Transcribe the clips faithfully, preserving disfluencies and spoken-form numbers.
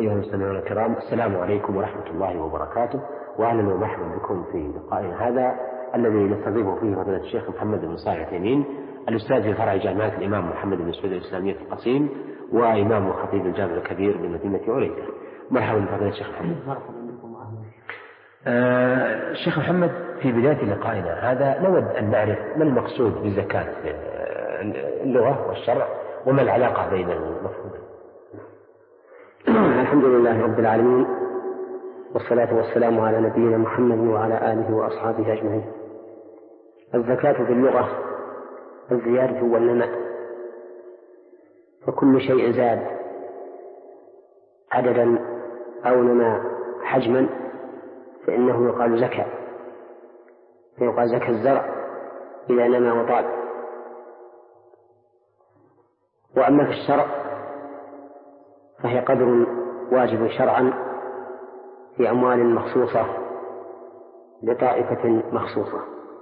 أيها المستمعون الكرام، السلام عليكم ورحمة الله وبركاته، وأهلا ومرحبا بكم في لقائنا هذا الذي نستضيف فيه فضيلة الشيخ محمد بن صالح العثيمين، الأستاذ في فرع جامعة الإمام محمد بن سعود الإسلامية في القصيم، وإمام وخطيب الجامع الكبير بمدينة عريجة. مرحبا بفضيلة الشيخ محمد. مرحبا بكم وأهلا. آه الشيخ محمد، في بداية لقائنا هذا نود أن نعرف ما المقصود بزكاة اللغة والشرع، وما العلاقة بين المفهومين. الحمد لله رب العالمين، والصلاة والسلام على نبينا محمد وعلى آله وأصحابه أجمعين. الزكاة في اللغة الزيادة والنماء، فكل شيء زاد عددا أو نما حجما فإنه يقال زكاة، فيقال زكاة الزرع إذا نما وطال. وأما في الشرع فهي قدر واجب شرعا في أموال مخصوصة لطائفة مخصوصة.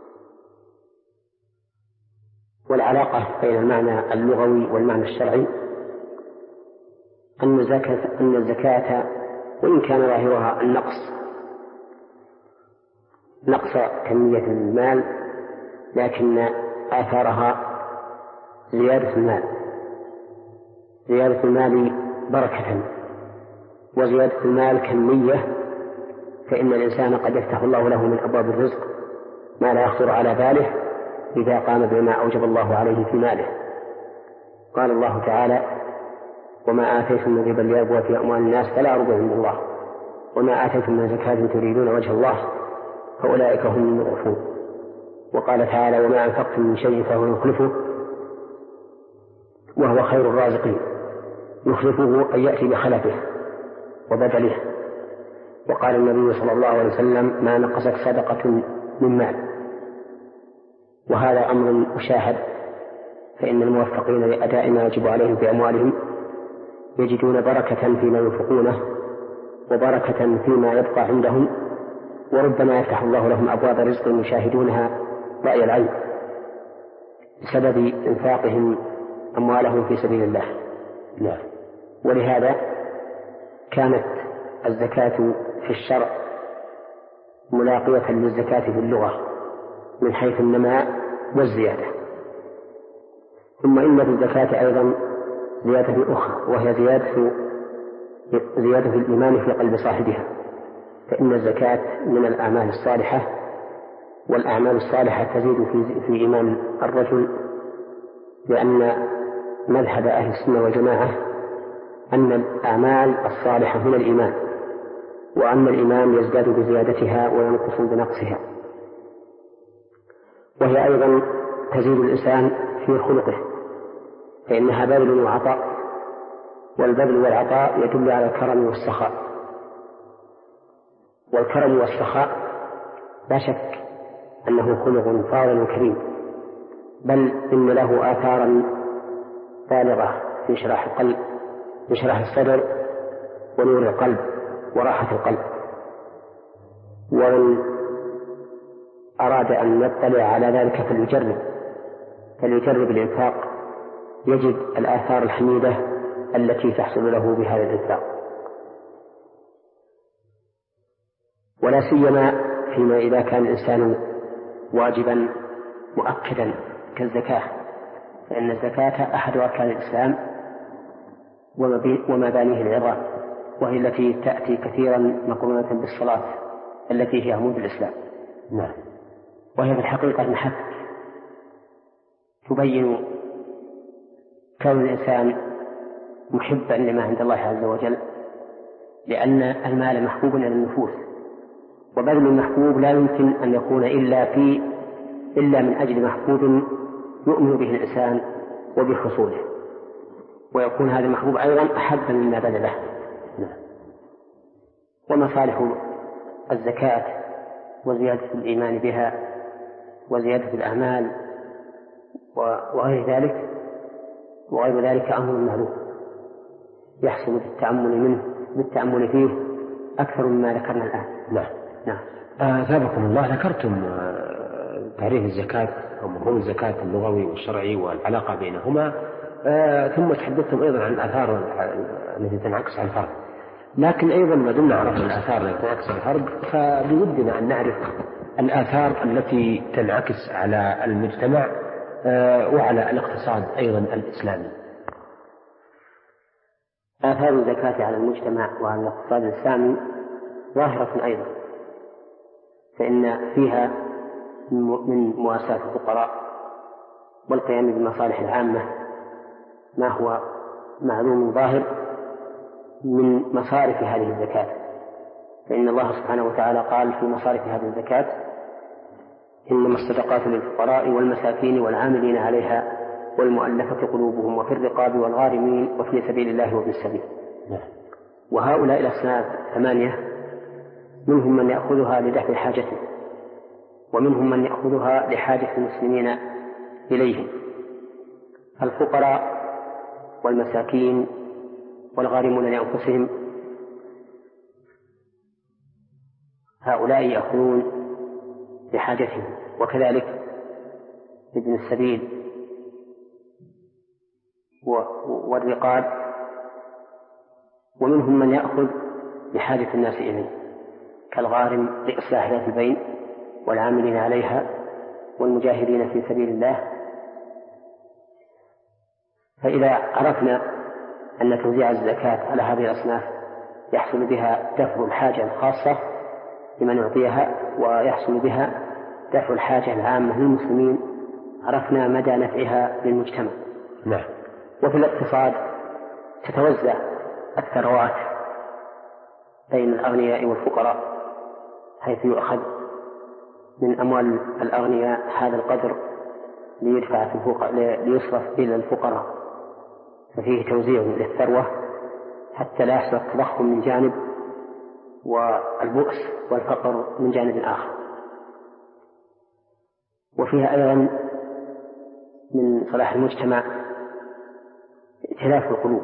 والعلاقة بين المعنى اللغوي والمعنى الشرعي أن الزكاة, أن الزكاة وإن كان ظاهرها النقص نقص كمية المال، لكن آثارها زيادة المال، زيادة المال بركة، وزيادة المال كمية، فإن الإنسان قد يفتح الله له من أبواب الرزق ما لا يخطر على باله إذا قام بما أوجب الله عليه في ماله. قال الله تعالى: وما آتيتم من ربا ليربو في أموال الناس فلا يربو عند الله، وما آتيتم من زكاة تريدون وجه الله فأولئك هم المضعفون. وقال تعالى: وما أنفقتم من شيء فهو يخلفه وهو خير الرازقين. يخلفه أن يأتي بخلفه وبدله. وقال النبي صلى الله عليه وسلم: ما نقصت صدقة من مال. وهذا أمر مشاهد، فإن الموفقين لأداء ما يجب عليهم في أموالهم يجدون بركة فيما ينفقونه وبركة فيما يبقى عندهم، وربما يفتح الله لهم أبواب رزق يشاهدونها رأي العين بسبب إنفاقهم أموالهم في سبيل الله. لا. ولهذا كانت الزكاة في الشرع ملاقية للزكاة في اللغة من حيث النماء والزيادة. ثم إن في الزكاة أيضا زيادة أخرى، وهي زيادة زيادة الإيمان في قلب صاحبها، فإن الزكاة من الأعمال الصالحة، والأعمال الصالحة تزيد في, في إيمان الرجل، لأن مذهب أهل السنة والجماعة أن الأعمال الصالحة من الإيمان، وأن الإيمان يزداد بزيادتها وينقص بنقصها. وهي أيضا تزيد الإنسان في خلقه، فإنها بذل وعطاء، والبذل والعطاء يدل على الكرم والسخاء. والكرم والسخاء لا شك أنه خلق فاضل كريم، بل إن له آثارا بالغة في شرح القلب، في شرح الصدر ونور القلب وراحة القلب. ومن أراد أن يطلع على ذلك فليجرب فليجرب الإنفاق، يجد الآثار الحميدة التي تحصل له بهذا الإنفاق، ولا سيما فيما إذا كان الإنسان واجبا مؤكدا كالزكاة، فإن الزكاة أحد أركان الإسلام ومبانيه العظام، وهي التي تأتي كثيرا مقرونة بالصلاة التي هي عمود الإسلام. نعم. وهي في الحقيقة محك تبين كون الإنسان محبا لما عند الله عز وجل، لأن المال محبوب إلى النفوس، وبذل المحبوب لا يمكن أن يكون إلا في إلا من أجل محبوب يؤمن به الإنسان وبحصوله، ويكون هذا المحبوب أيضا أحب مما بذله. ومصالح الزكاة وزيادة الإيمان بها وزيادة الأعمال وغير ذلك وغير ذلك أمر معلوم يحصل بالتأمل منه بالتأمل فيه أكثر مما ذكرنا الآن. نعم. نعم. أثابكم الله، ذكرتم تعريف الزكاة أو مفهوم الزكاة اللغوي والشرعي والعلاقة بينهما، ثم تحدثتم أيضا عن الآثار التي تنعكس على الفرد. لكن أيضا ما دمنا عرفنا الآثار التي تنعكس الفرد فبودنا أن نعرف الآثار التي تنعكس على المجتمع وعلى الاقتصاد أيضا الإسلامي. آثار الزكاة على المجتمع وعلى الاقتصاد الإسلامي ظاهرة أيضا، فإن فيها من مواساة الفقراء والقيام بالمصالح العامة ما هو معلوم ظاهر من مصارف هذه الزكاة، فإن الله سبحانه وتعالى قال في مصارف هذه الزكاة: إنما الصدقات للفقراء والمساكين والعاملين عليها والمؤلفة قلوبهم وفي الرقاب والغارمين وفي سبيل الله وابن السبيل. وهؤلاء الأصناف ثمانية منهم من يأخذها لدفع حاجته، ومنهم من يأخذها لحاجة المسلمين إليهم. الفقراء والمساكين والغارمون لأنفسهم هؤلاء يأخذون لحاجتهم، وكذلك ابن السبيل والرقاب، ومنهم من يأخذ لحاجة الناس إليه كالغارم لإصلاح ذات البين والعاملين عليها والمجاهدين في سبيل الله. فإذا عرفنا أن توزيع الزكاة على هذه الأصناف يحصل بها دفع الحاجة الخاصة لمن يعطيها ويحصل بها دفع الحاجة العامة للمسلمين، عرفنا مدى نفعها للمجتمع. نعم. وفي الاقتصاد تتوزع الثروات بين الأغنياء والفقراء، حيث يؤخذ من أموال الأغنياء هذا القدر ليدفع في الفقراء ليصرف إلى الفقراء، ففيه توزيع للثروة حتى لا يحصل التضخم من جانب والبؤس والفقر من جانب آخر. وفيها أيضا من صلاح المجتمع ائتلاف القلوب،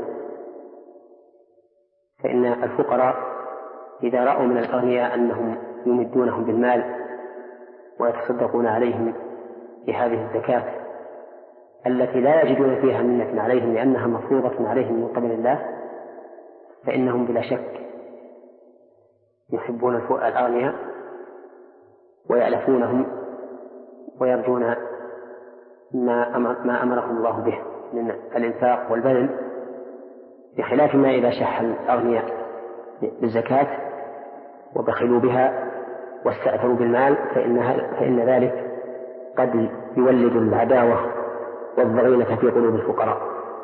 فإن الفقراء إذا رأوا من الأغنياء أنهم يمدونهم بالمال ويتصدقون عليهم بهذه الزكاة التي لا يجدون فيها منة عليهم لأنها مفروضة عليهم من قبل الله، فإنهم بلا شك يحبون الأغنياء ويألفونهم ويرجون ما ما أمرهم الله به من الإنفاق والبذل، بخلاف ما إذا شح الأغنياء بالزكاة وبخلوا بها واستأثروا بالمال، فإنها فإن ذلك قد يولد العداوة والضغينة في قلوب الفقراء.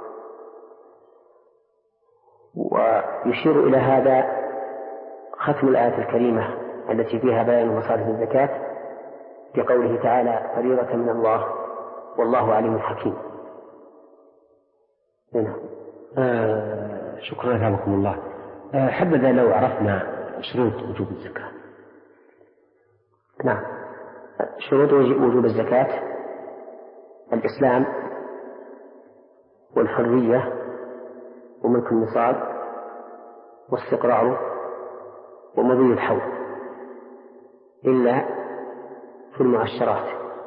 ويشير إلى هذا ختم الآية الكريمة التي فيها بيان مصارف الزكاة بقوله تعالى: فريضة من الله والله عليم حكيم. هنا. آه شكرا لكم الله. آه حبذا لو عرفنا شروط وجوب الزكاة. نعم. شروط وجوب الزكاة: الإسلام والحرية وملك النصاب واستقراره ومضي الحول، إلا في المؤشرات.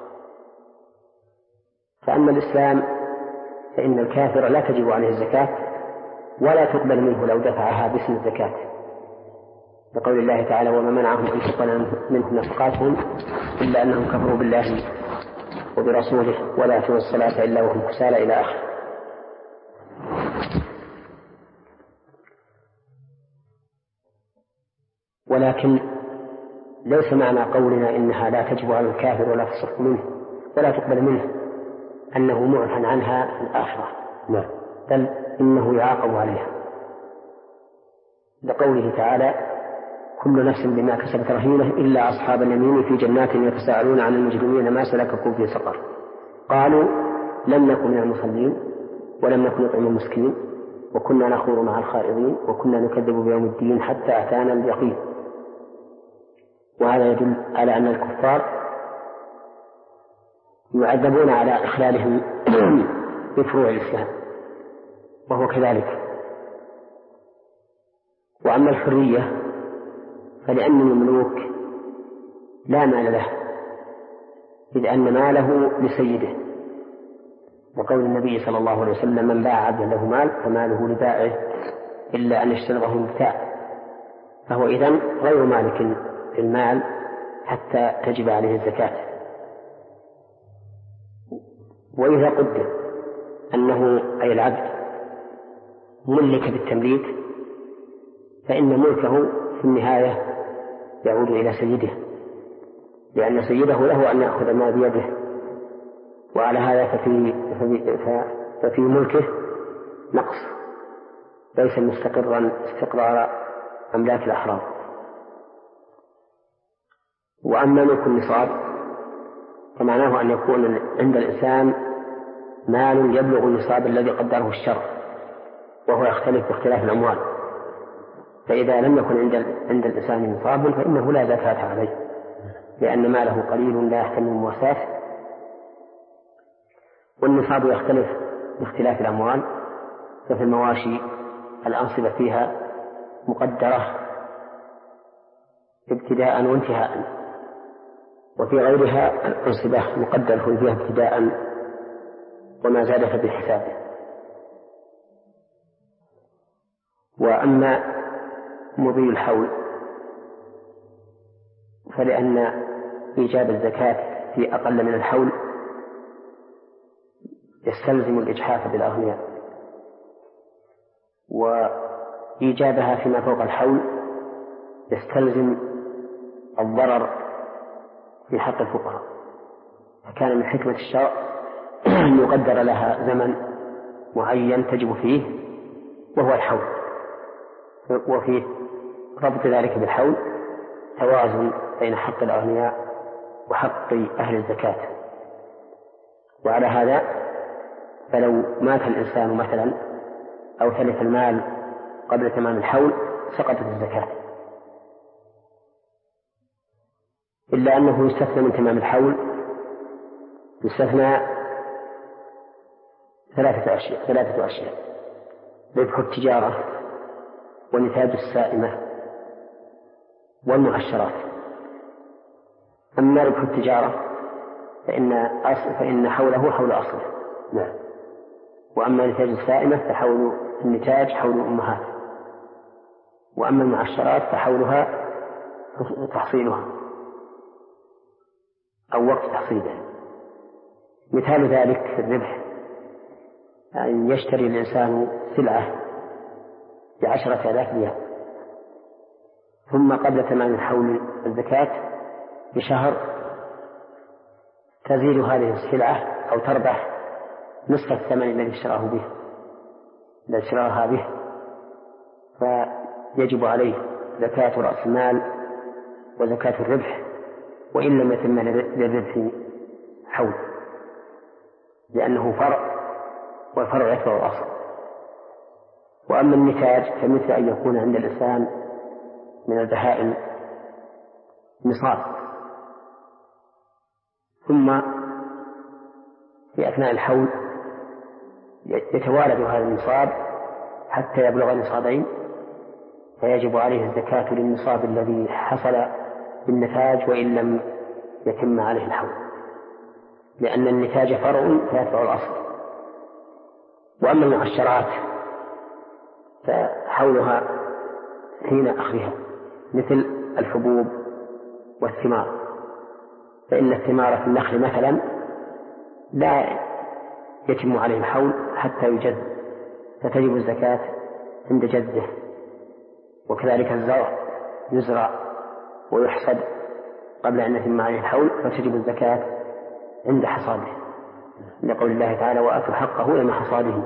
فأما الإسلام فإن الكافر لا تجب عليه الزكاة ولا تقبل منه لو دفعها باسم الزكاة، بقول الله تعالى: وما منعهم أن تقبل منهم نفقاتهم إلا أنهم كفروا بالله وبرسوله ولا يأتون الصلاة إلا وهم كسالى إلى آخره. ولكن ليس معنى قولنا إنها لا تجب على الكافر ولا تصح منه ولا تقبل منه أنه معفى عنها في الآخرة، نعم، بل إنه يعاقب عليها، لقوله تعالى: كل نفس بما كسبت رهينة إلا أصحاب اليمين في جنات يتساءلون عن المجرمين ما سلككم في سقر قالوا لم نكن من المصلين ولم نكن نطعم المسكين وكنا نخوض مع الخائضين وكنا نكذب بيوم الدين حتى أتانا اليقين. وهذا يدل على أن الكفار يعذبون على إخلالهم بفروع الإسلام، وهو كذلك. وأما الحرية فلأن المملوك لا مال له، إذ أن ماله لسيده، وقول النبي صلى الله عليه وسلم: من باع عبدا له مال فماله لبائعه إلا أن يشترطه المبتاع فهو إذن غير مالك للمال حتى تجب عليه الزكاة. وإذا قدر أنه أي العبد ملك بالتمليك فإن ملكه في النهاية يعود إلى سيده، لأن سيده له أن يأخذ ما بيده، وعلى هذا ففي, ففي ملكه نقص ليس مستقرا استقرار أملاك الأحرار. وأما ملك النصاب فمعناه أن يكون عند الإنسان مال يبلغ النصاب الذي قدره الشرع، وهو يختلف باختلاف الأموال. فإذا لم يكن عند عند الإنسان نصاب فإنه لا زكاة عليه، لأن ماله قليل لا يحتمل المواساة. والنصاب يختلف باختلاف الأموال، ففي المواشي الأنصبة فيها مقدرة ابتداء وانتهاء، وفي غيرها الأنصبة مقدرة فيها ابتداء وما زاد فبالحساب. وأما مضي الحول فلأن إيجاب الزكاة في أقل من الحول يستلزم الإجحاف بالأغنياء، وإيجابها فيما فوق الحول يستلزم الضرر في حق الفقراء. فكان من حكمة الشرع أن يقدر لها زمن معين تجب فيه وهو الحول، وفيه ربط ذلك بالحول توازن بين حق الأغنياء وحق أهل الزكاة. وعلى هذا فلو مات الإنسان مثلا أو تلف المال قبل تمام الحول سقطت الزكاة، إلا أنه يستثنى من تمام الحول، يستثنى ثلاثة أشياء ثلاثة أشياء ربح التجارة ونتاج السائمة والمؤشرات. أما ربح التجارة فإن, أصل فإن حوله حول أصله، نعم. وأما نتاج السائمة فحول النتاج حول الأمهات، وأما المؤشرات فحولها تحصيلها أو وقت تحصيلها. مثال ذلك في الربح أن يشتري الإنسان سلعة بعشرة آلاف ريال، ثم قبل تمام الحول الزكاة بشهر تزيد هذه السلعة أو تربح نصف الثمن الذي اشتراه به الذي اشتراها به، فيجب عليه زكاة رأس المال وزكاة الربح وإن لم يتم للربح حول، لأنه فرع والفرع يتبع الأصل. وأما النتاج فمثل أن يكون عند الإنسان من البهائم نصاب، ثم في أثناء الحول يتوالد هذا النصاب حتى يبلغ نصابين، فيجب عليه الزكاة للنصاب الذي حصل بالنتاج وإن لم يتم عليه الحول، لأن النتاج فرع فيتبع الأصل. وأما المؤشرات فحولها حين أخذها مثل الحبوب والثمار، فإن الثمار في النخل مثلا لا يتم عليه الحول حتى يجد، فتجب الزكاة عند جده. وكذلك الزرع يزرع ويحصد قبل أن يتم عليه الحول فتجب الزكاة عند حصاده، لقول الله تعالى وآتوا حقه لما حصاده.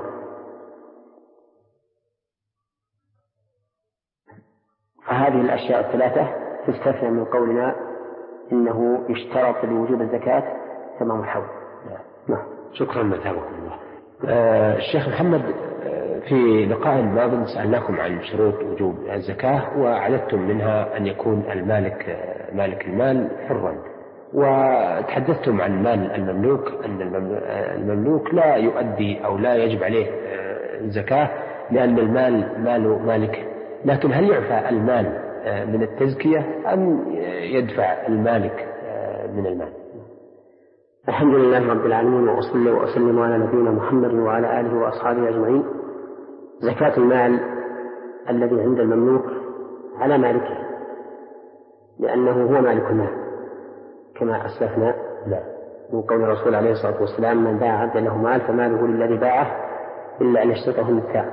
فهذه الأشياء الثلاثة تستثنى من قولنا إنه يشترط لوجوب الزكاة تمام الحول. نعم. شكرا مثابكم الله. آه الشيخ محمد، آه في لقاء ماض سألناكم عن شروط وجوب الزكاة وعددتم منها أن يكون المالك آه مالك المال حرا، وتحدثتم عن مال المملوك أن المملوك لا يؤدي أو لا يجب عليه آه الزكاة لأن المال مال مالك، لكن هل يعفى المال آه من التزكية أم يدفع المالك آه من المال؟ الحمد لله رب العالمين، وأصلي وأسلم على نبينا محمد وعلى آله وأصحابه أجمعين. زكاة المال الذي عند المملوك على مالكه، لأنه هو مالك المال كما أسلفنا. لا. من قول الرسول عليه الصلاة والسلام: من باع عبدا له مال فماله للذي باعه إلا أن يشترطه المبتاع.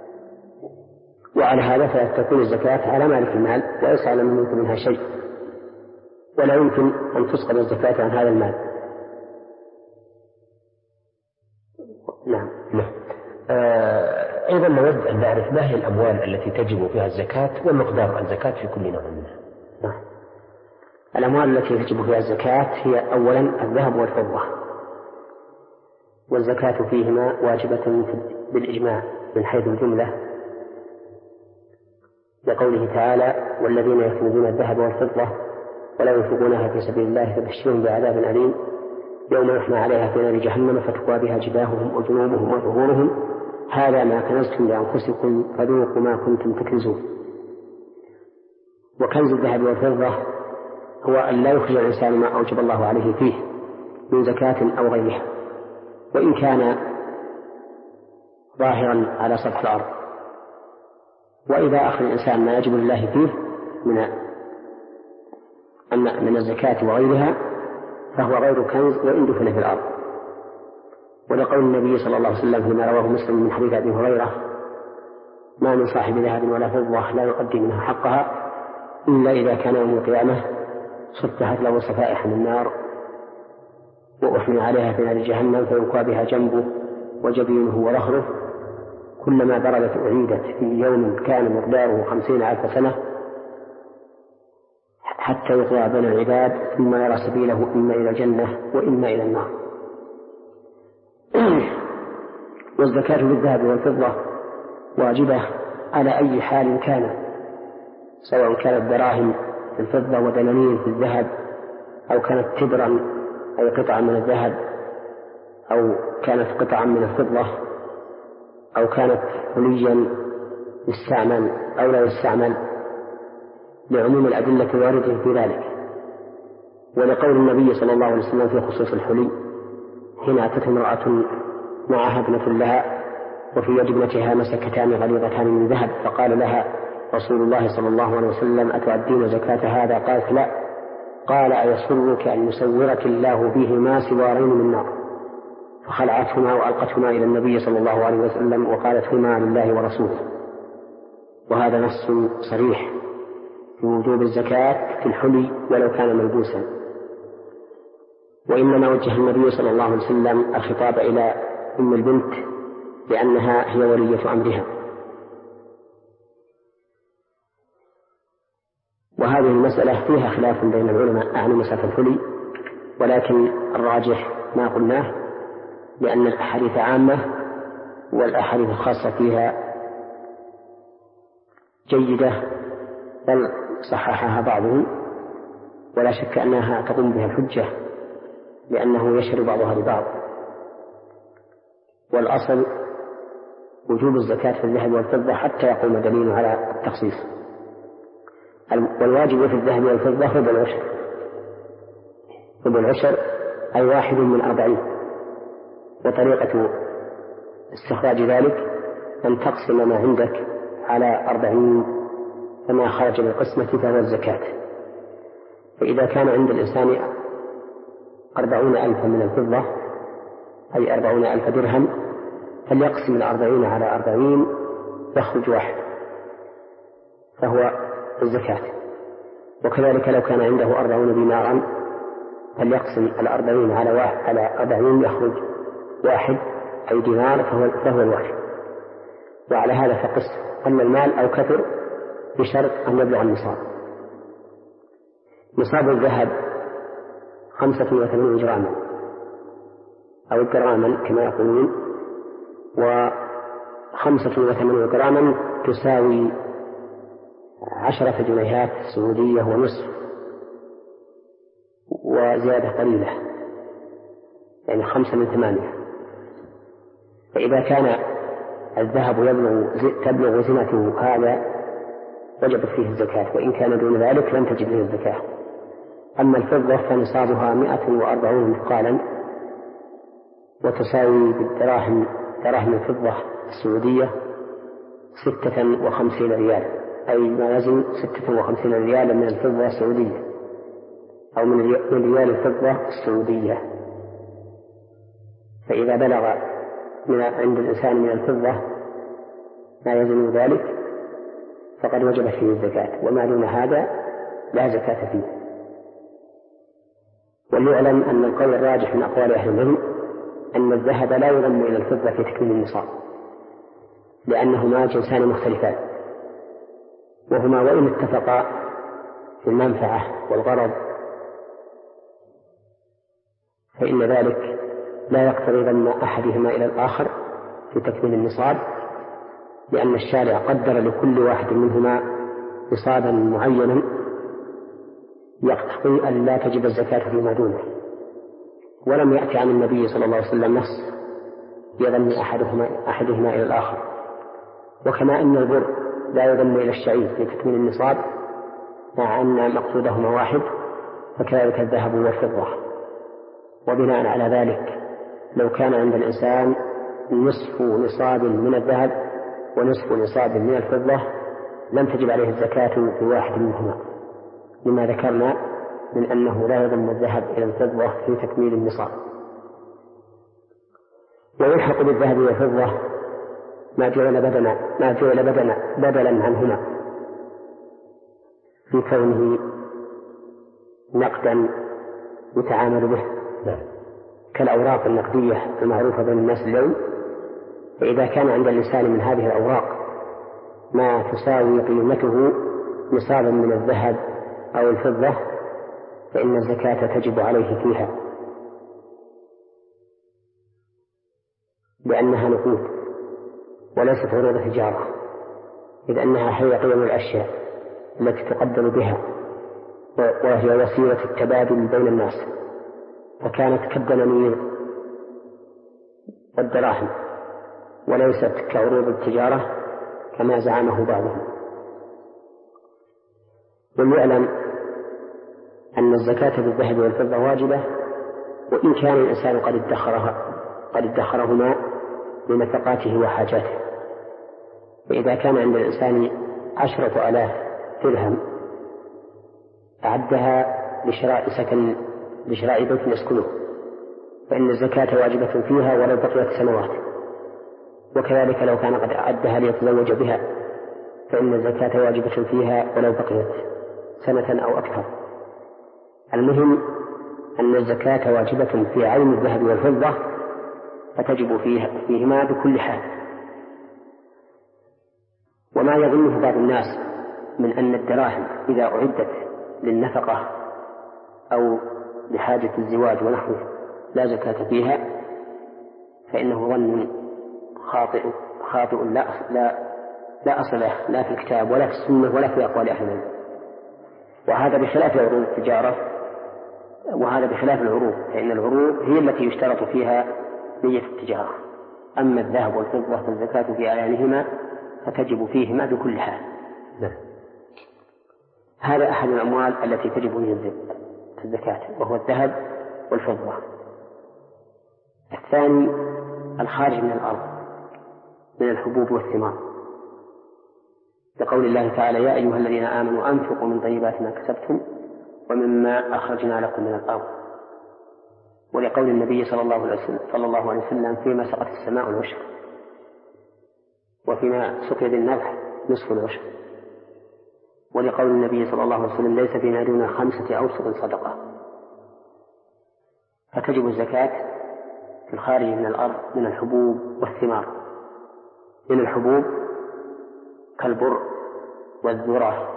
وعلى هذا فتكون الزكاة على مالك المال وليس على من يملك منها شيء، ولا يمكن أن تسقط الزكاة عن هذا المال. نعم. نعم. آه أيضا نود أن نعرف ما هي الأموال التي تجب فيها الزكاة ومقدار الزكاة في كل نوع منها. نعم. الأموال التي تجب فيها الزكاة هي أولا الذهب والفضة، والزكاة فيهما واجبة بالإجماع من حيث الجملة، لقوله تعالى: والذين يكنزون الذهب والفضة ولا ينفقونها في سبيل الله فبشرهم بعذاب أليم يوم يحمى عليها في نار جهنم فتكوى بها جباههم وجنوبهم وظهورهم هذا ما كنزتم لأنفسكم فذوقوا ما كنتم تكنزون. وكنز الذهب والفضة هو أن لا يخرج الإنسان ما أوجب الله عليه فيه من زكاة أو غيرها، وإن كان ظاهرا على سطح الأرض. وإذا أخذ الإنسان ما يجب لله فيه من من الزكاة وغيرها فهو غير كنز وإن دفن في الأرض. ولقول النبي صلى الله عليه وسلم فيما رواه مسلم من حديث أبي هريرة: ما من صاحب ذهب ولا فضة لا يؤدي منها حقها إلا إذا كان يوم القيامة صفحت له صفائح من النار وأحمي عليها في نار جهنم فيكوى بها جنبه وجبينه وظهره كلما بردت أعيدت في يوم كان مقداره خمسين ألف سنة حتى يقضى بين العباد ثم يرى سبيله إما إلى الجنة وإما إلى النار. والزكاة بالذهب والفضة واجبة على أي حال كان، سواء كانت دراهم في الفضة ودنانير في الذهب، أو كانت تبرا أي قطعا من الذهب، أو كانت قطعا من الفضة، أو كانت حليا يستعمل أو لا يستعمل، لعموم الأدلة الواردة في ذلك. ولقول النبي صلى الله عليه وسلم في خصوص الحلي: حين أتت امرأة معها ابنة لها وفي يد ابنتها مسكتان غليظتان من ذهب، فقال لها رسول الله صلى الله عليه وسلم: أتؤدين زكاة هذا؟ قالت: لا. قال: أيسرك أن يسورك الله بهما سوارين من نار؟ فخلعتهما وألقتهما إلى النبي صلى الله عليه وسلم وقالت: هما لله ورسوله. وهذا نص صريح في وجوب الزكاة في الحلي ولو كان ملبوسا. وإنما وجه النبي صلى الله عليه وسلم الخطاب إلى أم البنت لأنها هي ولية أمرها. وهذه المسألة فيها خلاف بين العلماء عن مسألة الحلي، ولكن الراجح ما قلناه، لأن الأحاديث عامة والأحاديث الخاصة فيها جيدة بل صححها بعضهم، ولا شك أنها تقوم بها الحجة لأنه يشهر بعضها لبعض. والأصل وجوب الزكاة في الذهب والفضة حتى يقوم دليل على التخصيص. والواجب في الذهب والفضة ربع العشر، ربع العشر أي واحد من أربعين. وطريقة استخراج ذلك أن تقسم ما عندك على أربعين فما خرج من القسمة فهو الزكاة. فإذا كان عند الإنسان أربعون ألفا من الفضة أي أربعون ألف درهم فليقسم الأربعين على أربعين يخرج واحد فهو الزكاة. وكذلك لو كان عنده أربعون دينارا فليقسم الأربعين على واحد على أربعين يخرج واحد أي دينار فهو, فهو الواحد. وعلى هذا فقس أن المال أو كثر بشرط أن يبلغ النصاب. نصاب الذهب خمسة وثمانين جراما أو جراما كما يقولون، وخمسة وثمانين جراما تساوي عشرة جنيهات سعودية ونصف وزيادة قليلة، يعني خمسة من ثمانية. فإذا كان الذهب يبلغ تبلغ زنته هذا وجبت فيه الزكاة، وإن كان دون ذلك لم تجب فيه الزكاة. أما الفضة فنصابها مئة وأربعون مثقالا وتساوي بالدراهم دراهم الفضة السعودية ستة وخمسين ريال أي ما يزن ستة وخمسين ريالا من الفضة السعودية أو من ريال الفضة السعودية. فإذا بلغ من عند الإنسان من الفضة ما يزن ذلك فقد وجبت فيه الزكاة، وما دون هذا لا زكاة فيه. وليعلم أن القول الراجح من أقوال أهل العلم أن الذهب لا يضم إلى الفضة في تكميل النصاب، لأنهما جنسان مختلفان، وهما وإن اتفقا في المنفعة والغرض فإن ذلك لا يقتضي ضم أحدهما إلى الآخر في تكميل النصاب، لأن الشارع قدر لكل واحد منهما نصابا معينا يقتضي أن لا تجب الزكاة فيما دونه، ولم يأتي عن النبي صلى الله عليه وسلم نص يضم أحدهما, أحدهما إلى الآخر. وكما أن البر لا يضم إلى الشعير في تكميل النصاب مع أن مقصودهما واحد، فكذلك الذهب والفضة. وبناء على ذلك لو كان عند الإنسان نصف نصاب من الذهب ونصف نصاب من الفضة لم تجب عليه الزكاة في واحد منهما، لما ذكرنا من أنه لا يضم الذهب إلى الفضة في تكميل النصاب. ويلحق بالذهب والفضة ما جعل بدلا ما جعل بدلا بدلا عنهما في كونه نقدا يتعامل به كالأوراق النقدية المعروفة بين الناس اليوم. فإذا كان عند الإنسان من هذه الأوراق ما تساوي قيمته نصابا من الذهب أو الفضة فإن الزكاة تجب عليه فيها، لأنها نقود وليست عروض تجارة، إذ أنها هي قيم الأشياء التي تقدر بها، وهي وسيلة التبادل بين الناس، فكانت كالدنانير والدراهم وليست كعروض التجارة كما زعمه بعضهم. وليعلم أن الزكاة بالذهب والفضة واجبة، وإن كان الإنسان قد ادخرها قد ادخرهما لنفقاته وحاجاته. فإذا كان عند الإنسان عشرة آلاف درهم أعدها لشراء سكن لشراء بيت يسكنه فإن الزكاة واجبة فيها ولو بقيت سنوات، وكذلك لو كان قد أعدها ليتزوج بها فإن الزكاة واجبة فيها ولو بقيت سنة أو أكثر. المهم أن الزكاة واجبة في عين الذهب والفضة فتجب فيها فيهما بكل حال. وما يظنه بعض الناس من أن الدراهم إذا أعدت للنفقة أو لحاجة الزواج ونحوه لا زكاة فيها فإنه ظن خاطئ خاطئ لا لا لا أصل له لا في الكتاب ولا في السنة ولا في أقوال أهل العلم، وهذا بخلاف عروض التجارة، وهذا بخلاف العروض، فإن العروض هي التي يشترط فيها نية التجارة، أما الذهب والفضة فالزكاة في أعيانهما فتجب فيهما بكل حال. هذا أحد الأموال التي تجب فيها الزكاة وهو الذهب والفضة. الثاني الخارج من الأرض من الحبوب والثمار، لقول الله تعالى يا أيها الذين آمنوا أنفقوا من طيبات ما كسبتم ومما أخرجنا لكم من الأرض، ولقول النبي صلى الله عليه وسلم, صلى الله عليه وسلم فيما سقط السماء العشر وفيما سقي بالنضح نصف العشر، ولقول النبي صلى الله عليه وسلم ليس فيما دون خمسة أوسق صدقة. فتجب الزكاة في الخارج من الأرض من الحبوب والثمار. من الحبوب كالبر والذرة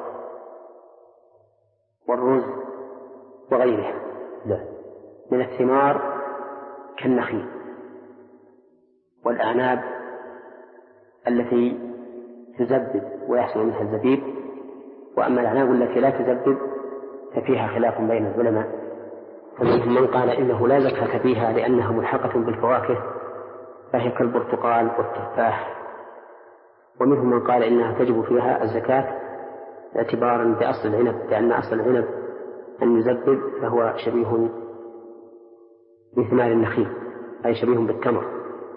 والرز وغيرها. من الثمار كالنخيل والأعناب التي تزبد ويحصل منها الزبيب، وأما الأعناب التي لا تزبد ففيها خلاف بين العلماء، فمنهم من قال إنه لا زكاة فيها لأنها ملحقة بالفواكه فهي كالبرتقال والتفاح، ومنهم من قال إنها تجب فيها الزكاة اعتبارا بأصل العنب، لأن أصل العنب أن يزبد فهو شبيه بثمار النخيل أي شبيه بالتمر،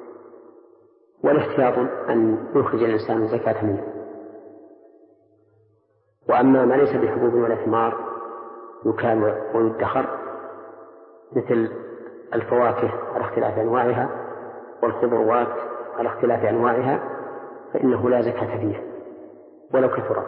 والاحتياط أن يخرج الإنسان الزكاة منه. وأما ما ليس بحبوب ولا ثمار يكال ويدخر مثل الفواكه على اختلاف أنواعها والخضروات على اختلاف أنواعها فإنه لا زكاة فيها ولو كثرت.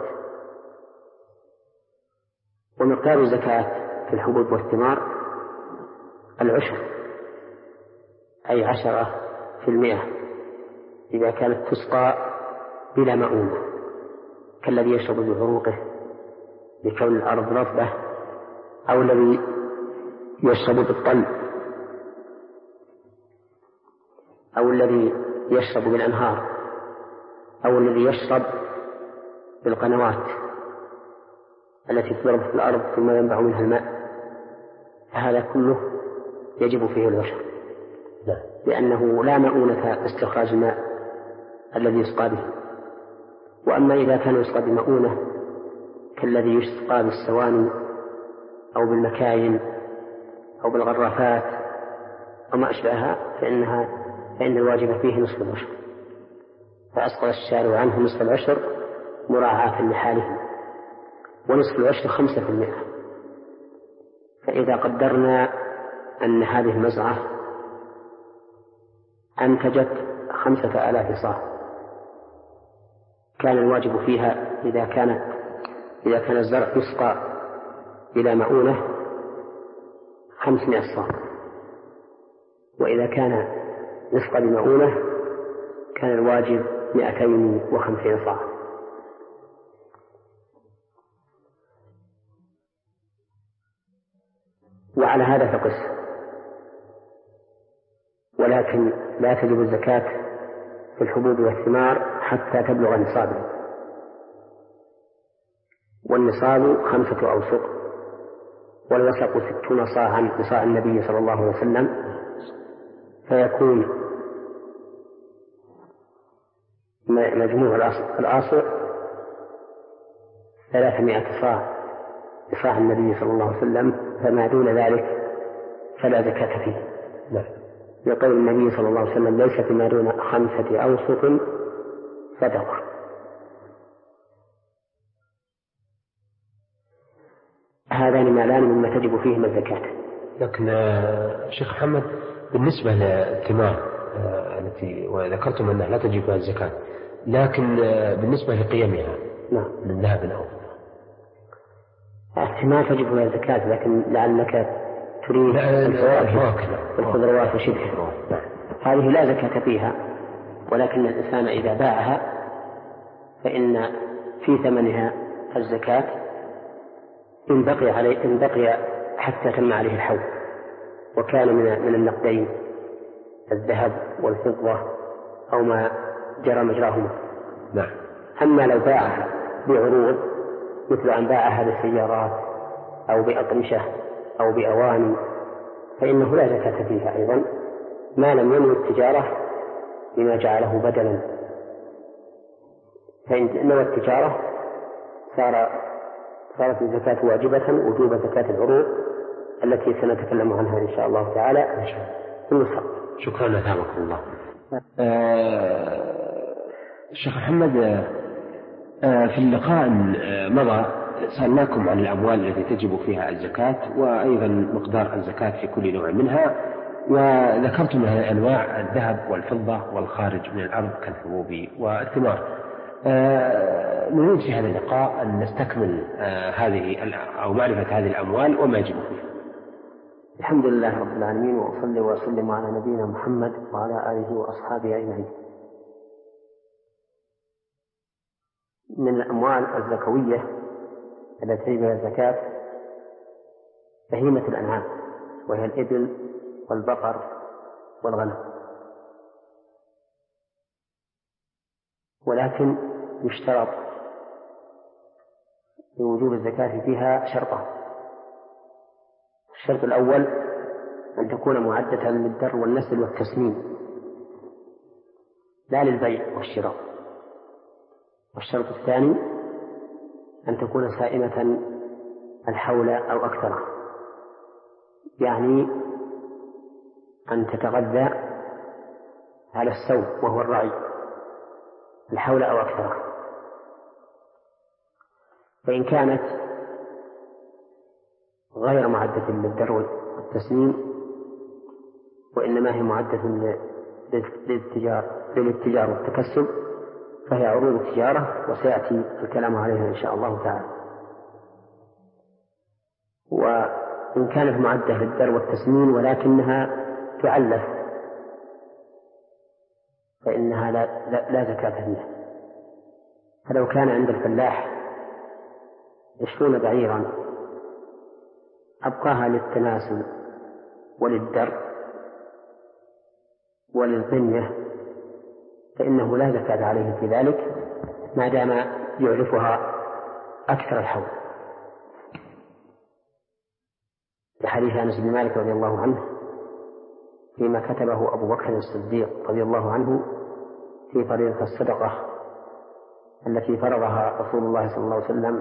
ومقدار الزكاة في الحبوب والثمار العشر، أي عشرة في المئة إذا كانت تسقى بلا مؤونة، كالذي يشرب بعروقه لكون الأرض رطبة، أو الذي يشرب بالطل، أو الذي يشرب بالأنهار، أو الذي يشرب بالقنوات التي تضرب في الأرض ثم ينبع منها الماء، فهذا كله يجب فيه العشر، لأنه لا مؤونة استخراج الماء الذي يسقى به. وأما إذا كان يسقى بمؤونة كالذي يسقى بالسواني أو بالمكاين أو بالغرافات وما أشبهها فإنها فإن الواجب فيه نصف العشر، فأسقط الشارع عنه نصف العشر مراعاة لحاله، ونصف العشر خمسة في المئة. فإذا قدرنا أن هذه المزرعة أنتجت خمسة آلاف صاع، كان الواجب فيها إذا كانت إذا كان الزرع يسقى بلا مؤونة خمسمائة صاع، وإذا كان يسقى بمؤونة كان الواجب مئتين وخمسين صاع. وعلى هذا فقس. ولكن لا تجب الزكاة في الحبوب والثمار حتى تبلغ نصابا، والنصاب خمسة أوسق، والوسق ستون صاعا بصاع النبي صلى الله عليه وسلم، فيكون مجموع الآصع ثلاثمائة صاع بصاع النبي صلى الله عليه وسلم، فما دون ذلك فلا زكاة فيه. يقول النبي صلى الله عليه وسلم: ليس فيما دون خمسة أوسق صدقة. هذان مالان مما تجب فيهما الزكاة. لكن شيخ محمد بالنسبة للثمار التي وذكرتم أنها لا تجب فيها الزكاة، لكن بالنسبة لقيمها نعم من ذهب أو الثمار تجب فيها الزكاة، لكن لعلك تريد الفواكه والخضروات وشبهها، هذه لا زكاة فيها، ولكن الإنسان إذا باعها فإن في ثمنها الزكاة إن بقي عليه إن بقي حتى تم عليه الحول، وكان من من النقدين الذهب والفضة أو ما جرى مجراهما. نعم. أما لو باعها بعروض مثل أن باعها بالسيارات أو بأقمشة أو بأواني فإنه لا زكاة فيها أيضا، ما لم ينوي التجارة بما جعله بدلا. فإن نوى التجارة صار صارت الزكاة واجبة وجوب زكاة العروض التي سنتكلم عنها إن شاء الله تعالى إن شاء الله. شكرا لكم الله. الشيخ محمد، في اللقاء مضى سألناكم عن الأموال التي تجب فيها الزكاة وأيضا مقدار الزكاة في كل نوع منها، وذكرتم أنواع الذهب والفضة والخارج من الأرض كالحبوب والثمار. نريد في هذا اللقاء أن نستكمل هذه أو معرفة هذه الأموال وما يجب فيها. الحمد لله رب العالمين، وأصلي وأسلم على نبينا محمد وعلى آله وأصحابه أجمعين. من الأموال الزكوية التي تجب فيها الزكاة بهيمة الأنعام، وهي الإبل والبقر والغنم، ولكن يشترط لوجوب الزكاة فيها شرطان. الشرط الأول أن تكون معدة للدر والنسل والتسمين لا للبيع والشراء. والشرط الثاني أن تكون سائمة الحول أو أكثر، يعني أن تتغذى على السوم وهو الرعي الحول أو أكثر. فإن كانت غير معدة للدر والتسليم وإنما هي معدة للاتجار للاتجار والتكسب فهي عروض التجارة، وسيأتي الكلام عليها إن شاء الله تعالى. وإن كانت معدة للدر والتسمين ولكنها تعلف فإنها لا, لا, لا زكاة فيها. فلو كان عند الفلاح عشرون بعيرا أبقاها للتناسل وللدر وللظنية فإنه لا زكاة عليه في ذلك ما دام يعرفها أكثر الحول، لحديث أنس بن مالك رضي الله عنه فيما كتبه أبو بكر الصديق رضي الله عنه في فريضة الصدقة التي فرضها رسول الله صلى الله عليه وسلم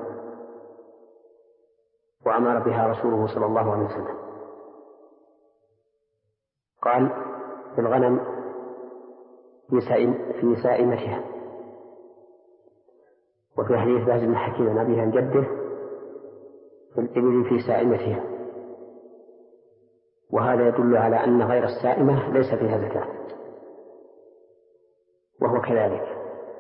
وأمر بها رسوله صلى الله عليه وسلم. قال في الغنم في سائمتها، وفي حديث باز بن حكيم عن أبيه عن جده في الإبل في سائمتها، وهذا يدل على أن غير السائمة ليس فيها زكاة، وهو كذلك.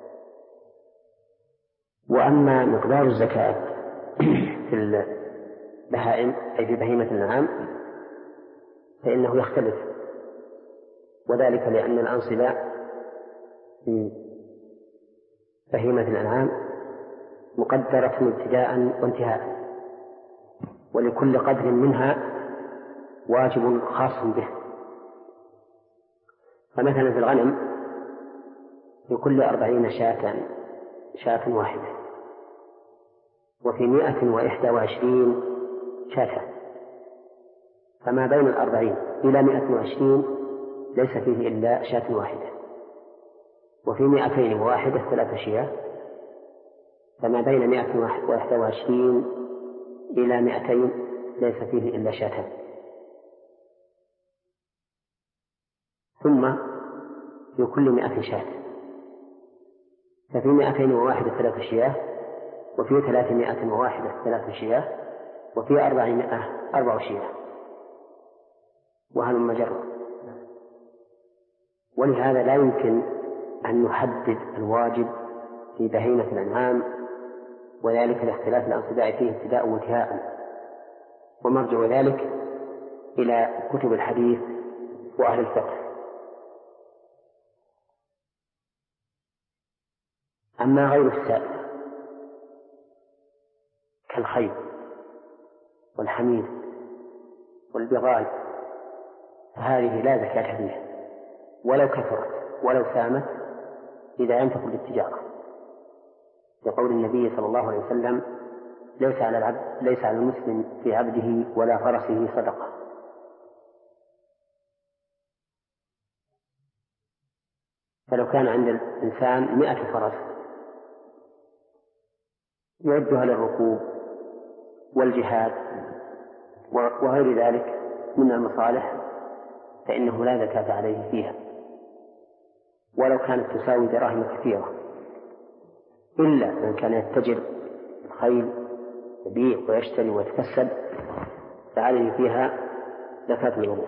وأما مقدار الزكاة في البهائم أي في بهيمة الأنعام فإنه يختلف، وذلك لأن الأنصبة في بهيمة الأنعام مقدرة ابتداء وانتهاء، ولكل قدر منها واجب خاص به. فمثلا في الغنم لكل أربعين شاة شاة واحدة، وفي مائة وإحدى وعشرين شاة، فما بين الأربعين إلى مائة وعشرين ليس فيه إلا شاة واحدة، وفي مائتين وواحدة ثلاث شياه، فما بين مائة وإحدى وعشرين إلى مائتين ليس فيه إلا شاتان. ثم في كل مائة شاة، ففي مائتين وواحدة ثلاث شياه، وفي ثلاثمائة وواحدة ثلاث شياه، وفي أربعمائة أربع شياه، وهل مجرى. ولهذا لا يمكن أن نحدد الواجب في بهيمة الأنعام، وذلك لاختلاف الأنصباء فيه ابتداء وانتهاء، ومرجع ذلك إلى كتب الحديث وأهل الفقه. أما غير السائل كالخيل والحمير والبغال فهذه لا زكاة فيها ولو كثرت ولو سامت إذا لم تكن للتجارة، لقول النبي صلى الله عليه وسلم: ليس على العبد ليس على المسلم في عبده ولا فرسه صدقة. فلو كان عند الإنسان مئة فرس يعدها للركوب والجهاد وغير ذلك من المصالح فإنه لا زكاة عليه فيها ولو كانت تساوي دراهم كثيرة، إلا من كان يتجر الخيل يبيع ويشتري ويتكسب فعليه فيها زكاة العروض.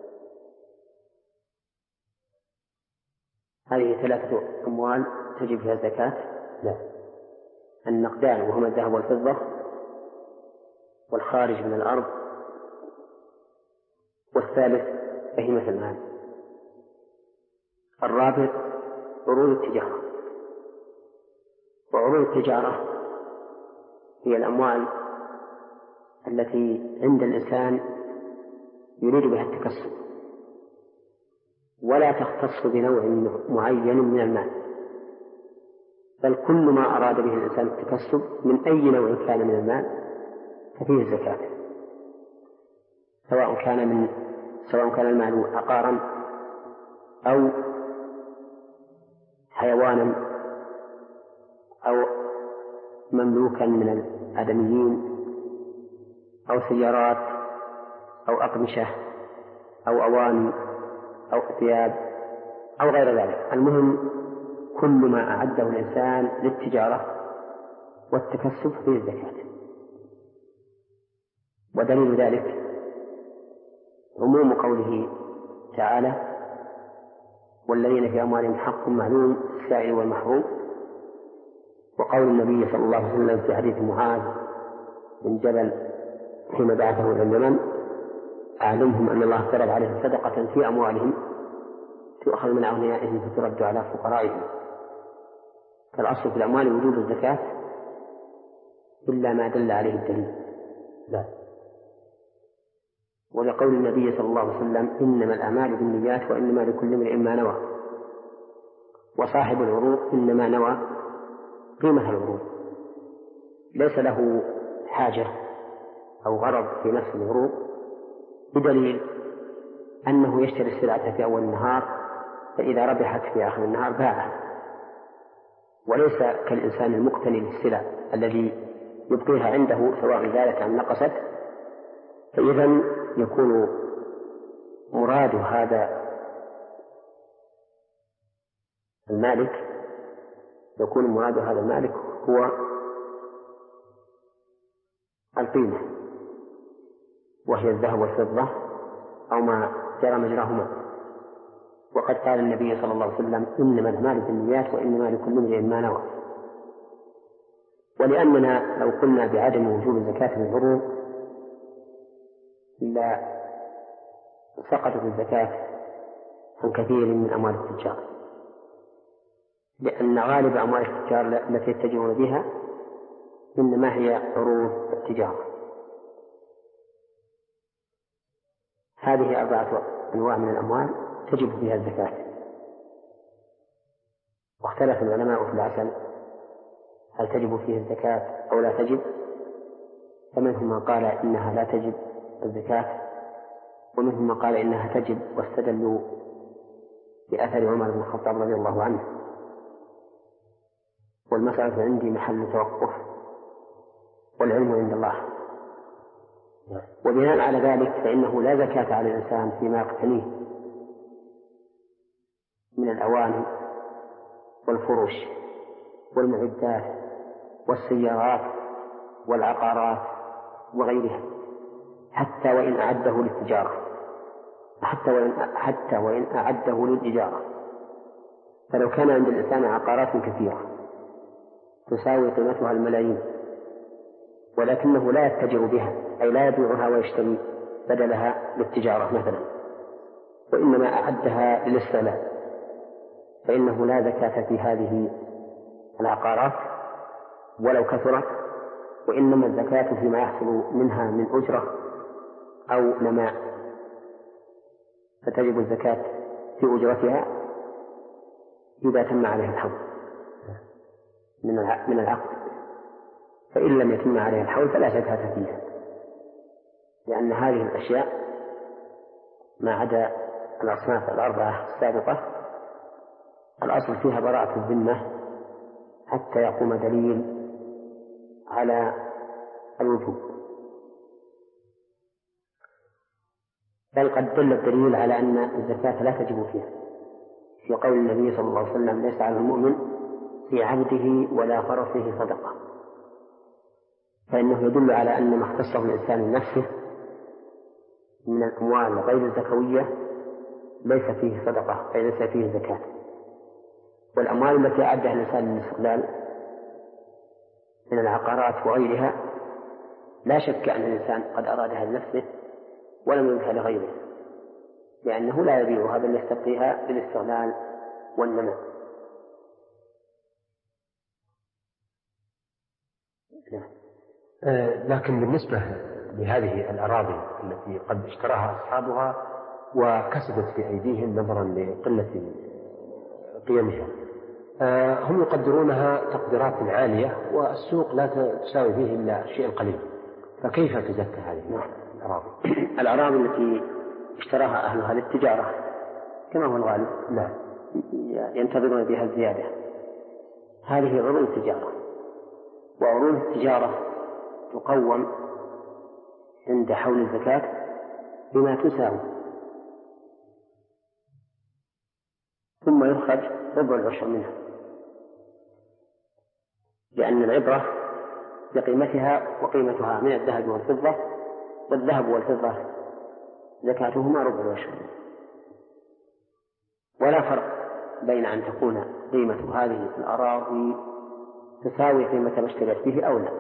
هذه ثلاثة أموال تجب فيها الزكاة: لا النقدان وهما الذهب والفضة، والخارج من الأرض، والثالث بهيمة المال. الرابع عروض التجارة، وعروض التجارة هي الأموال التي عند الإنسان يريد بها التكسب ولا تختص بنوع معين من المال، بل كل ما أراد به الإنسان التكسب من أي نوع كان من المال ففيه الزكاة، سواء كان من سواء كان المال عقارا أو حيوانا أو مملوكا من الآدميين أو سيارات أو أقمشة أو أواني أو ثياب أو غير ذلك. المهم كل ما أعده الإنسان للتجارة والتكسب فيه الزكاة. ودليل ذلك عموم قوله تعالى: والذين في أموالهم حق معلوم للسائل والمحروم، وقول النبي صلى الله عليه وسلم في حديث معاذ بن جبل حين بعثه إلى اليمن: أعلمهم أن الله افترض عليهم صدقة في أموالهم تؤخذ من أغنيائهم فترد على فقرائهم. فالأصل في الأموال وجوب الزكاة إلا ما دل عليه الدليل. لا. ولقول النبي صلى الله عليه وسلم: إنما الأعمال بالنيات وإنما لكل امرئ ما نوى. وصاحب العروض إنما نوى قيمة العروض، ليس له حاجة أو غرض في نفس العروض، بدليل أنه يشتري السلعة في أول النهار، فإذا ربحت في آخر النهار باعها، وليس كالإنسان المقتني للسلع الذي يبقيها عنده سواء زادت أم نقصت. فإذا يكون مراد هذا المالك يكون مراد هذا المالك هو القيمة، وهي الذهب والفضة أو ما جرى مجراهما. وقد قال النبي صلى الله عليه وسلم: إنما الأعمال بالنيات وإنما لكل امرئ ما نوى. ولأننا لو قلنا بعدم وجوب الزكاة في العروض لا سقطت الزكاة عن كثير من أموال التجار، لأن غالب أموال التجار التي يتجرون بها إنما هي عروض التجارة. هذه أربعة أنواع من الأموال تجب فيها الزكاة. واختلف العلماء في العسل هل تجب فيه الزكاة أو لا تجب، فمنهم من قال إنها لا تجب الزكاة، ومنهم من قال إنها تجب، واستدلوا بأثر عمر بن الخطاب رضي الله عنه. والمسألة عندي محل توقف، والعلم عند الله. وبناء على ذلك فإنه لا زكاة على الإنسان فيما يقتنيه من الأواني والفرش والمعدات والسيارات والعقارات وغيرها، حتى وإن أعده للتجارة، حتى وإن حتى وإن أعده للإجارة. فلو كان عند الإنسان عقارات كثيرة تساوي قيمتها الملايين، ولكنه لا يتجر بها، أي لا يبيعها ويشتري بدلها للتجارة مثلا، وإنما أعدها للاستغلال، فإنه لا زكاة في هذه العقارات ولو كثرت، وإنما الزكاة فيما يحصل منها من أجرة أو نماء، فتجب الزكاة في أجرتها إذا تم عليها الحول من العقد. فإن لم يتم عليها الحول فلا زكاة فيها، لأن هذه الأشياء ما عدا الأصناف الأربعة السابقة الأصل فيها براءة الذمة حتى يقوم دليل على الوجوب. بل قد دل الدليل على أن الزكاة لا تجب فيها في قول النبي صلى الله عليه وسلم: ليس على المؤمن في عبده ولا فرسه صدقة. فإنه يدل على أن ما اختصه الإنسان من نفسه من الأموال غير الزكوية ليس فيه صدقة، أي ليس فيه زكاة. والأموال التي أعدها الإنسان للاستغلال من العقارات وغيرها لا شك أن الإنسان قد أرادها لنفسه ولم يمكن لغيره، لأنه لا يبيعها بل يستبقيها للاستغلال والنماء. آه لكن بالنسبة لهذه الأراضي التي قد اشتراها أصحابها وكسبت في أيديهم نظرا لقلة قيمها، آه هم يقدرونها تقديرات عالية والسوق لا تساوي فيه إلا الشيء القليل، فكيف تزكى هذه الأراضي؟ الأراضي التي اشتراها أهلها للتجارة كما هو الغالب لا ينتظرون بها الزيادة، هذه عروض التجارة، وعروض التجارة تقوم عند حول الزكاة بما تساوي، ثم يخرج ربع العشر منها، لأن العبرة بقيمتها، وقيمتها من الذهب والفضة، والذهب والفضة زكاتهما ربع العشر. ولا فرق بين أن تكون قيمة هذه الأراضي تساوي قيمة ما اشتريت به أو لا.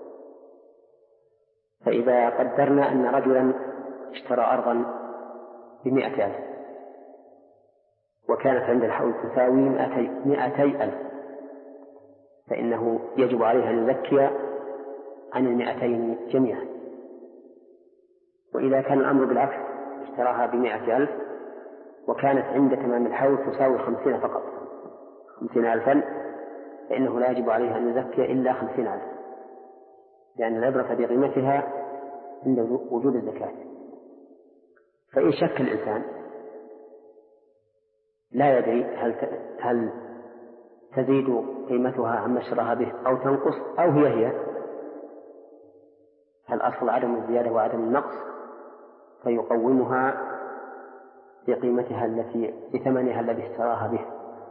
فإذا قدرنا أن رجلا اشترى أرضا بمئة ألف وكانت عند الحول تساوي مئتي ألف، فإنه يجب عليه أن يزكي عن المئتين جميعا. وإذا كان الأمر بالعكس، اشتراها بمئة ألف وكانت عند تمام الحول تساوي خمسين فقط، خمسين ألفا، فإنه لا يجب عليه أن يزكي إلا خمسين ألف، لأن العبرة بقيمتها عند وجود الزكاة. فإن شك الإنسان لا يدري هل هل تزيد قيمتها عما اشتراها به أو تنقص أو هي هي، الأصل عدم الزيادة وعدم النقص، فيقومها بقيمتها التي بثمنها الذي اشتراها به.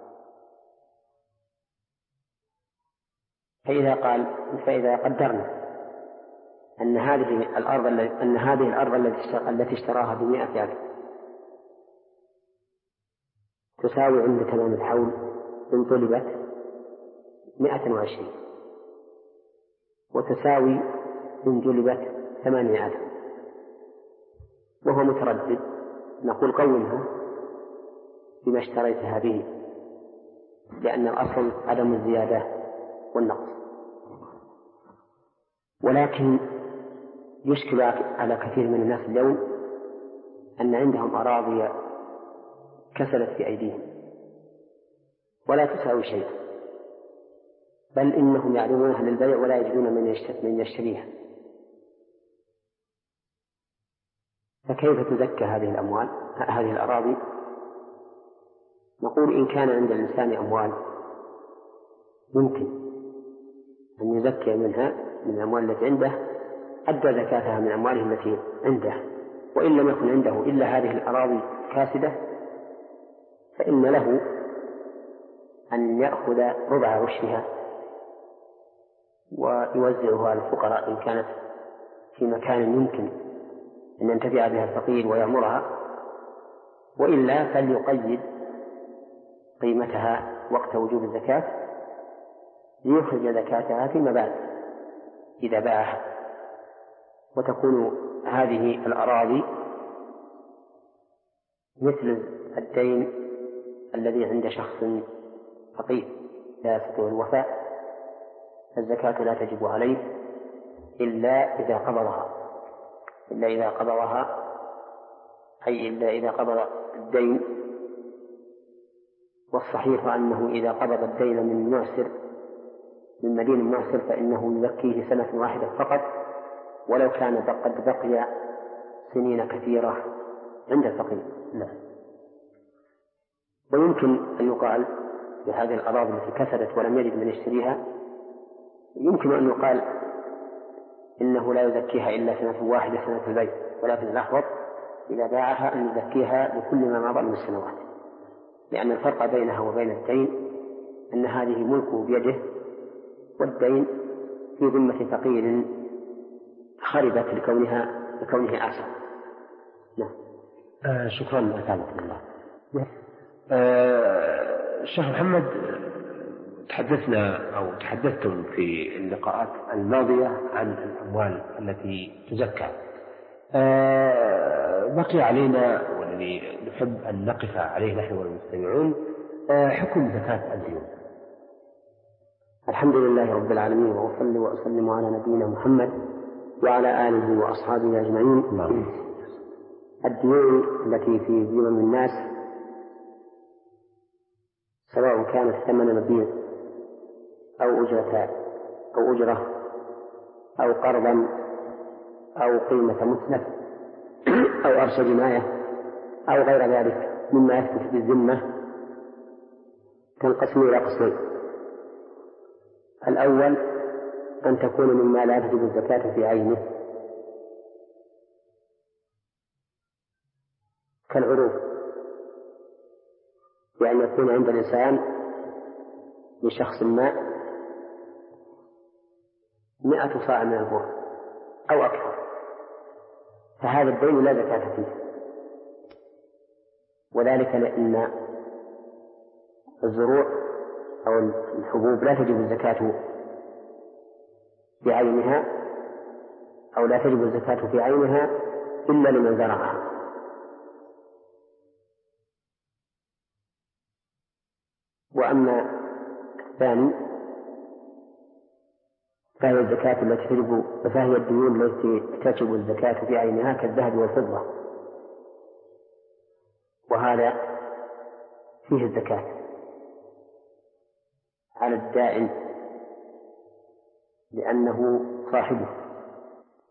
فإذا قال فإذا قدرنا أن هذه الأرض أن هذه الأرض التي اشتراها بمئة ألف تساوي عند تمام الحول إن طلبت مئة وعشرين، وتساوي إن جلبت ثمانية ألف، وهو متردد، نقول قومها بما اشتريتها به، لأن الأصل عدم الزيادة والنقص. ولكن يشكل على كثير من الناس اليوم أن عندهم أراضي كسلت في أيديهم ولا تساوي شيئا، بل إنهم يعرضونها للبيع ولا يجدون من يشتريها، فكيف تزكى هذه الأموال هذه الأراضي؟ نقول إن كان عند الإنسان أموال يمكن أن يزكي منها من الأموال التي عنده أدى زكاتها من أمواله التي عنده، وإن لم يكن عنده إلا هذه الأراضي كاسدة فإن له أن يأخذ ربع عشرها ويوزعها على الفقراء إن كانت في مكان يمكن أن ينتفع بها الفقير ويعمرها، وإلا فليقيد قيمتها وقت وجوب الزكاة ليخرج زكاتها فيما بعد إذا باعها، وتكون هذه الأراضي مثل الدين الذي عند شخص فقير لا يستطيع الوفاء، الزكاة لا تجب عليه إلا إذا قبضها إلا إذا قبضها أي إلا إذا قبض الدين. والصحيح أنه إذا قبض الدين من معسر من مدين معسر فإنه يزكيه سنة واحدة فقط، ولو كان قد بقي سنين كثيرة عند الفقير. نعم. ويمكن أن يقال في هذه الأراضي التي كسدت ولم يجد من يشتريها، يمكن أن يقال إنه لا يزكيها إلا سنة واحدة سنة البيع، ولكن الأحوط إذا باعها أن يزكيها لكل ما مضى من السنوات، لأن الفرق بينها وبين الدين أن هذه ملكه بيده والدين في ذمة فقير خربت لكونها لكونه أعسى. نعم. آه شكرا أثابكم الله. آه الشيخ محمد، تحدثنا أو تحدثتم في اللقاءات الماضية عن الأموال التي تزكى. آه بقي علينا والذي نحب أن نقف عليه نحن والمستمعون آه حكم زكاة الديون. الحمد لله رب العالمين، وأصلي وأسلم على نبينا محمد وعلى آله وأصحابه أجمعين. الديون التي في ذمم الناس سواء كانت ثمن مبيع أو أجرة أو أجرة أو قرضا أو قيمة متلف أو أرش جناية أو غير ذلك مما يثبت بالذمة، تنقسم إلى قسمين: الأول أن تكون مما لا تجب الزكاة في عينه كالعروض، بأن يكون عند الإنسان لشخص ما مئة صاع من البر أو أكثر، فهذا الدين لا زكاة فيه، وذلك لأن الزروع أو الحبوب لا تجب الزكاة بعينها، أو لا تجب الزكاة في عينها إلا لمن زرعها. وأما الثاني فهي الزكاة التي تجب، فهي الديون التي تجب الزكاة في عينها كالذهب والفضة، وهذا فيه الزكاة على الدائن لأنه صاحبه،